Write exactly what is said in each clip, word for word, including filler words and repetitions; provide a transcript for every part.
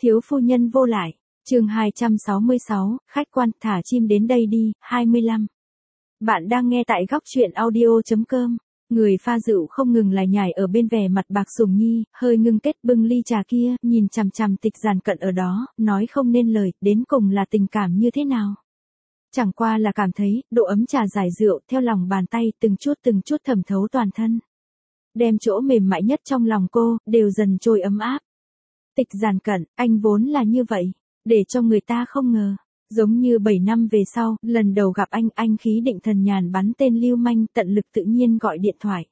Thiếu phu nhân vô lại. Chương hai trăm sáu mươi sáu, khách quan, thả chim đến đây đi. hai mươi lăm. Bạn đang nghe tại góc truyện audio chấm com. Người pha rượu không ngừng lải nhải ở bên vẻ mặt Bạc Sùng Nhi, hơi ngưng kết bưng ly trà kia, nhìn chằm chằm Tịch Giản Cận ở đó, nói không nên lời, đến cùng là tình cảm như thế nào. Chẳng qua là cảm thấy, độ ấm trà giải rượu theo lòng bàn tay từng chút từng chút thẩm thấu toàn thân. Đem chỗ mềm mại nhất trong lòng cô, đều dần trôi ấm áp. Tịch Giản Cận, anh vốn là như vậy, để cho người ta không ngờ. Giống như bảy năm về sau, lần đầu gặp anh, anh khí định thần nhàn bắn tên lưu manh, tận lực tự nhiên gọi điện thoại.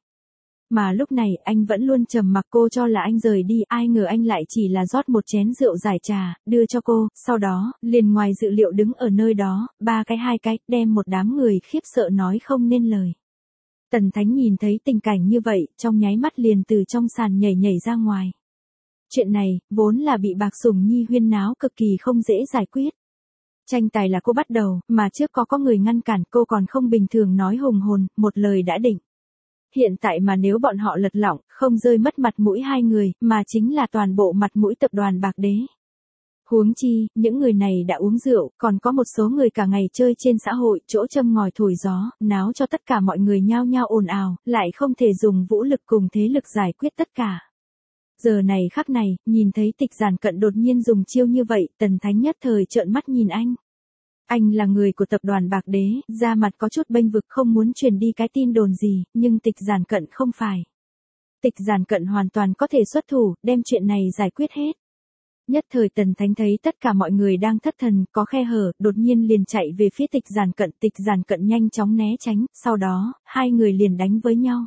Mà lúc này, anh vẫn luôn trầm mặc, cô cho là anh rời đi, ai ngờ anh lại chỉ là rót một chén rượu giải trà, đưa cho cô, sau đó, liền ngoài dự liệu đứng ở nơi đó, ba cái hai cái, đem một đám người khiếp sợ nói không nên lời. Tần Thánh nhìn thấy tình cảnh như vậy, trong nháy mắt liền từ trong sàn nhảy nhảy ra ngoài. Chuyện này, vốn là bị Bạc Sùng Nhi huyên náo cực kỳ không dễ giải quyết. Tranh tài là cô bắt đầu, mà trước có có người ngăn cản, cô còn không bình thường nói hùng hồn, một lời đã định. Hiện tại mà nếu bọn họ lật lọng, không rơi mất mặt mũi hai người, mà chính là toàn bộ mặt mũi tập đoàn Bạc Đế. Huống chi, những người này đã uống rượu, còn có một số người cả ngày chơi trên xã hội, chỗ châm ngòi thổi gió, náo cho tất cả mọi người nhao nhao ồn ào, lại không thể dùng vũ lực cùng thế lực giải quyết tất cả. Giờ này khắc này, nhìn thấy Tịch Giản Cận đột nhiên dùng chiêu như vậy, Tần Thánh nhất thời trợn mắt nhìn anh. Anh là người của tập đoàn Bạc Đế, da mặt có chút bênh vực không muốn truyền đi cái tin đồn gì, nhưng Tịch Giản Cận không phải. Tịch Giản Cận hoàn toàn có thể xuất thủ, đem chuyện này giải quyết hết. Nhất thời Tần Thánh thấy tất cả mọi người đang thất thần, có khe hở, đột nhiên liền chạy về phía Tịch Giản Cận, Tịch Giản Cận nhanh chóng né tránh, sau đó, hai người liền đánh với nhau.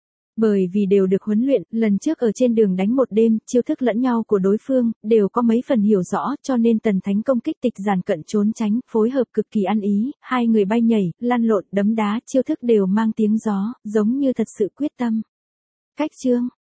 Bởi vì đều được huấn luyện, lần trước ở trên đường đánh một đêm, chiêu thức lẫn nhau của đối phương, đều có mấy phần hiểu rõ, cho nên Tần Thánh công kích Tịch Giản Cận trốn tránh, phối hợp cực kỳ ăn ý, hai người bay nhảy, lăn lộn, đấm đá, chiêu thức đều mang tiếng gió, giống như thật sự quyết tâm. Cách chương,